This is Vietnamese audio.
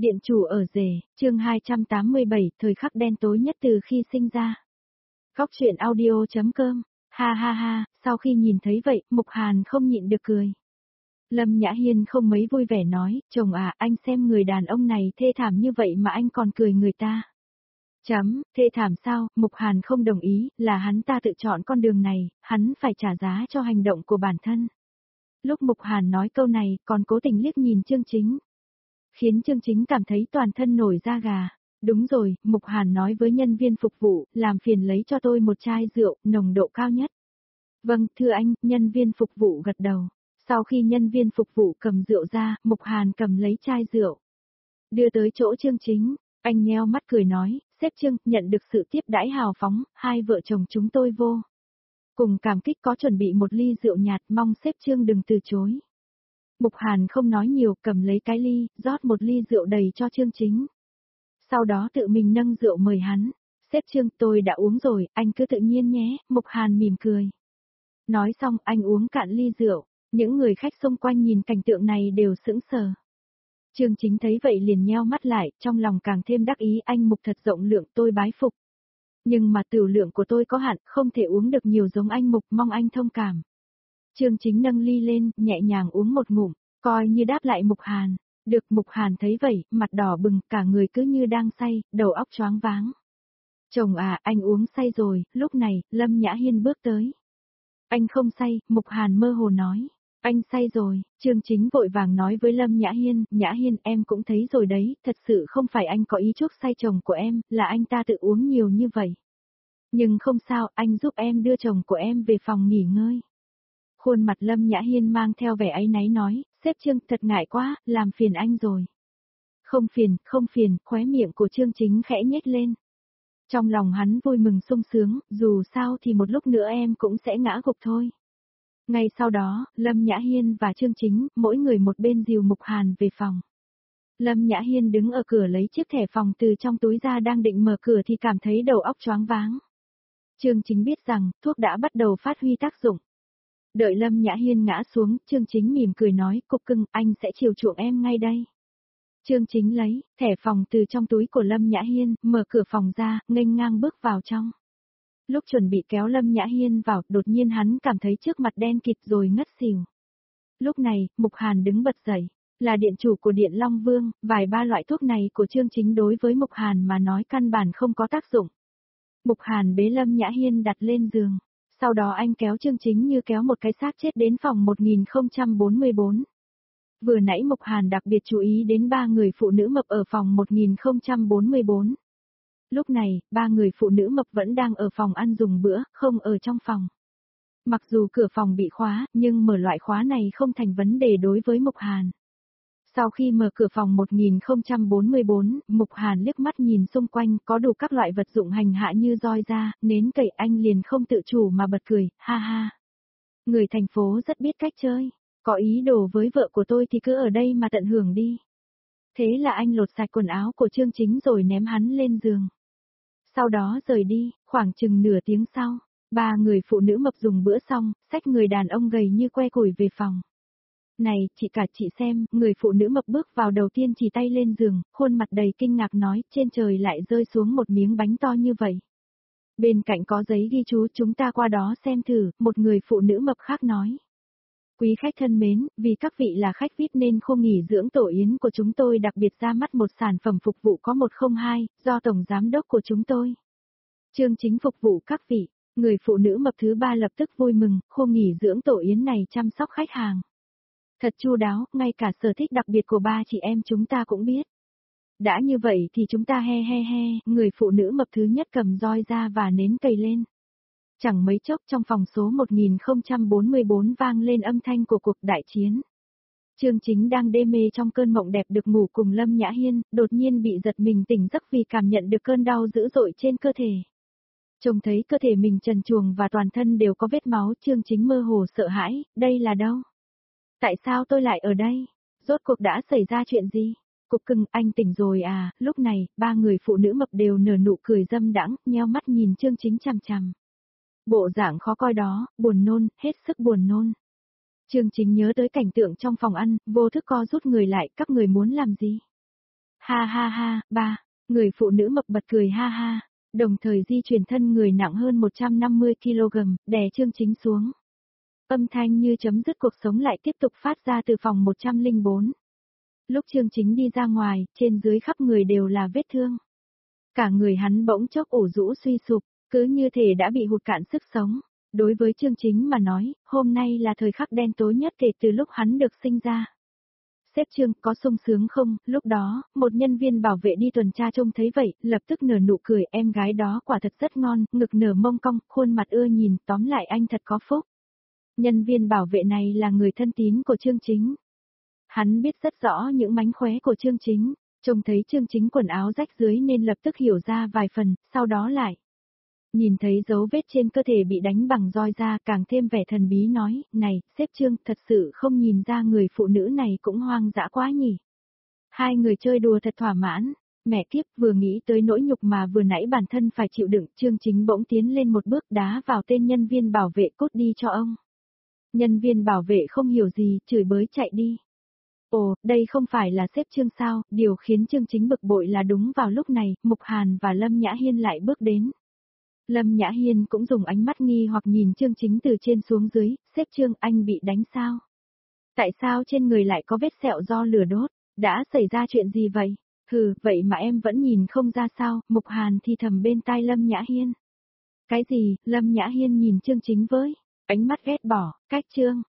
Điện chủ ở rể, chương 287, thời khắc đen tối nhất từ khi sinh ra. Góc truyện audio.com, ha ha ha, sau khi nhìn thấy vậy, Mục Hàn không nhịn được cười. Lâm Nhã Hiên không mấy vui vẻ nói, chồng à, anh xem người đàn ông này thê thảm như vậy mà anh còn cười người ta. Thê thảm sao, Mục Hàn không đồng ý, là hắn ta tự chọn con đường này, hắn phải trả giá cho hành động của bản thân. Lúc Mục Hàn nói câu này, còn cố tình liếc nhìn Chương Chính. Khiến Chương Chính cảm thấy toàn thân nổi da gà. Đúng rồi, Mục Hàn nói với nhân viên phục vụ, làm phiền lấy cho tôi một chai rượu, nồng độ cao nhất. Vâng, thưa anh, nhân viên phục vụ gật đầu. Sau khi nhân viên phục vụ cầm rượu ra, Mục Hàn cầm lấy chai rượu. Đưa tới chỗ Chương Chính, anh nheo mắt cười nói, sếp Chương, nhận được sự tiếp đãi hào phóng, hai vợ chồng chúng tôi vô cùng cảm kích có chuẩn bị một ly rượu nhạt, mong sếp Chương đừng từ chối. Mục Hàn không nói nhiều, cầm lấy cái ly, rót một ly rượu đầy cho Chương Chính. Sau đó tự mình nâng rượu mời hắn. Sếp Chương, tôi đã uống rồi, anh cứ tự nhiên nhé, Mục Hàn mỉm cười. Nói xong, anh uống cạn ly rượu. Những người khách xung quanh nhìn cảnh tượng này đều sững sờ. Chương Chính thấy vậy liền nheo mắt lại, trong lòng càng thêm đắc ý, anh Mục thật rộng lượng, tôi bái phục. Nhưng mà tửu lượng của tôi có hạn, không thể uống được nhiều giống anh Mục, mong anh thông cảm. Chương Chính nâng ly lên, nhẹ nhàng uống một ngụm, coi như đáp lại Mục Hàn. Được, Mục Hàn thấy vậy, mặt đỏ bừng, cả người cứ như đang say, đầu óc choáng váng. Chồng à, anh uống say rồi, lúc này, Lâm Nhã Hiên bước tới. Anh không say, Mục Hàn mơ hồ nói. Anh say rồi, Chương Chính vội vàng nói với Lâm Nhã Hiên em cũng thấy rồi đấy, thật sự không phải anh có ý chuốc say chồng của em, là anh ta tự uống nhiều như vậy. Nhưng không sao, anh giúp em đưa chồng của em về phòng nghỉ ngơi. Khuôn mặt Lâm Nhã Hiên mang theo vẻ áy náy nói, sếp Chương thật ngại quá, làm phiền anh rồi. Không phiền, khóe miệng của Chương Chính khẽ nhếch lên. Trong lòng hắn vui mừng sung sướng, dù sao thì một lúc nữa em cũng sẽ ngã gục thôi. Ngay sau đó, Lâm Nhã Hiên và Chương Chính, mỗi người một bên dìu Mục Hàn về phòng. Lâm Nhã Hiên đứng ở cửa lấy chiếc thẻ phòng từ trong túi ra đang định mở cửa thì cảm thấy đầu óc choáng váng. Chương Chính biết rằng, thuốc đã bắt đầu phát huy tác dụng. Đợi Lâm Nhã Hiên ngã xuống, Chương Chính mỉm cười nói, cục cưng, anh sẽ chiều chuộng em ngay đây. Chương Chính lấy thẻ phòng từ trong túi của Lâm Nhã Hiên, mở cửa phòng ra, nghênh ngang bước vào trong. Lúc chuẩn bị kéo Lâm Nhã Hiên vào, đột nhiên hắn cảm thấy trước mặt đen kịt rồi ngất xỉu. Lúc này, Mục Hàn đứng bật dậy, là điện chủ của Điện Long Vương, vài ba loại thuốc này của Chương Chính đối với Mục Hàn mà nói căn bản không có tác dụng. Mục Hàn bế Lâm Nhã Hiên đặt lên giường. Sau đó anh kéo Chương Chính như kéo một cái xác chết đến phòng 1044. Vừa nãy Mục Hàn đặc biệt chú ý đến ba người phụ nữ mập ở phòng 1044. Lúc này, ba người phụ nữ mập vẫn đang ở phòng ăn dùng bữa, không ở trong phòng. Mặc dù cửa phòng bị khóa, nhưng mở loại khóa này không thành vấn đề đối với Mục Hàn. Sau khi mở cửa phòng 1044, Mục Hàn liếc mắt nhìn xung quanh, có đủ các loại vật dụng hành hạ như roi da, nến cậy, anh liền không tự chủ mà bật cười, ha ha. Người thành phố rất biết cách chơi, có ý đồ với vợ của tôi thì cứ ở đây mà tận hưởng đi. Thế là anh lột sạch quần áo của Chương Chính rồi ném hắn lên giường. Sau đó rời đi, khoảng chừng nửa tiếng sau, ba người phụ nữ mập dùng bữa xong, xách người đàn ông gầy như que củi về phòng. Này, chị xem, người phụ nữ mập bước vào đầu tiên chỉ tay lên giường, khuôn mặt đầy kinh ngạc nói, trên trời lại rơi xuống một miếng bánh to như vậy. Bên cạnh có giấy ghi chú, chúng ta qua đó xem thử, một người phụ nữ mập khác nói. Quý khách thân mến, vì các vị là khách VIP nên khu nghỉ dưỡng Tổ Yến của chúng tôi đặc biệt ra mắt một sản phẩm phục vụ có 102, do Tổng Giám đốc của chúng tôi. Chương Chính phục vụ các vị, người phụ nữ mập thứ ba lập tức vui mừng, khu nghỉ dưỡng Tổ Yến này chăm sóc khách hàng. Thật chu đáo, ngay cả sở thích đặc biệt của ba chị em chúng ta cũng biết. Đã như vậy thì chúng ta he, người phụ nữ mập thứ nhất cầm roi ra và nến cầy lên. Chẳng mấy chốc trong phòng số 1044 vang lên âm thanh của cuộc đại chiến. Chương Chính đang đê mê trong cơn mộng đẹp được ngủ cùng Lâm Nhã Hiên, đột nhiên bị giật mình tỉnh giấc vì cảm nhận được cơn đau dữ dội trên cơ thể. Trông thấy cơ thể mình trần truồng và toàn thân đều có vết máu, Chương Chính mơ hồ sợ hãi, đây là đâu? Tại sao tôi lại ở đây? Rốt cuộc đã xảy ra chuyện gì? Cục cưng, anh tỉnh rồi à? Lúc này, ba người phụ nữ mập đều nở nụ cười dâm đãng, nheo mắt nhìn Chương Chính chằm chằm. Bộ dạng khó coi đó, buồn nôn, hết sức buồn nôn. Chương Chính nhớ tới cảnh tượng trong phòng ăn, vô thức co rút người lại, các người muốn làm gì? Ha ha ha, ba, người phụ nữ mập bật cười ha ha, đồng thời di chuyển thân người nặng hơn 150 kg, đè Chương Chính xuống. Âm thanh như chấm dứt cuộc sống lại tiếp tục phát ra từ phòng 104. Lúc Chương Chính đi ra ngoài, trên dưới khắp người đều là vết thương. Cả người hắn bỗng chốc ủ rũ suy sụp, cứ như thể đã bị hụt cạn sức sống. Đối với Chương Chính mà nói, hôm nay là thời khắc đen tối nhất kể từ lúc hắn được sinh ra. Sếp Trương, có sung sướng không? Lúc đó, một nhân viên bảo vệ đi tuần tra trông thấy vậy, lập tức nở nụ cười, em gái đó quả thật rất ngon, ngực nở mông cong, khuôn mặt ưa nhìn, tóm lại anh thật có phúc. Nhân viên bảo vệ này là người thân tín của Chương Chính. Hắn biết rất rõ những mánh khóe của Chương Chính, trông thấy Chương Chính quần áo rách dưới nên lập tức hiểu ra vài phần, sau đó lại. Nhìn thấy dấu vết trên cơ thể bị đánh bằng roi ra càng thêm vẻ thần bí nói, này, sếp Trương, thật sự không nhìn ra người phụ nữ này cũng hoang dã quá nhỉ. Hai người chơi đùa thật thỏa mãn, mẹ kiếp vừa nghĩ tới nỗi nhục mà vừa nãy bản thân phải chịu đựng, Chương Chính bỗng tiến lên một bước đá vào tên nhân viên bảo vệ cút đi cho ông. Nhân viên bảo vệ không hiểu gì, chửi bới chạy đi. Ồ, đây không phải là sếp Trương sao, điều khiến Chương Chính bực bội là đúng vào lúc này, Mục Hàn và Lâm Nhã Hiên lại bước đến. Lâm Nhã Hiên cũng dùng ánh mắt nghi hoặc nhìn Chương Chính từ trên xuống dưới, sếp Trương anh bị đánh sao? Tại sao trên người lại có vết sẹo do lửa đốt? Đã xảy ra chuyện gì vậy? Hừ, vậy mà em vẫn nhìn không ra sao? Mục Hàn thì thầm bên tai Lâm Nhã Hiên. Cái gì? Lâm Nhã Hiên nhìn Chương Chính với ánh mắt ghét bỏ, cách Trương.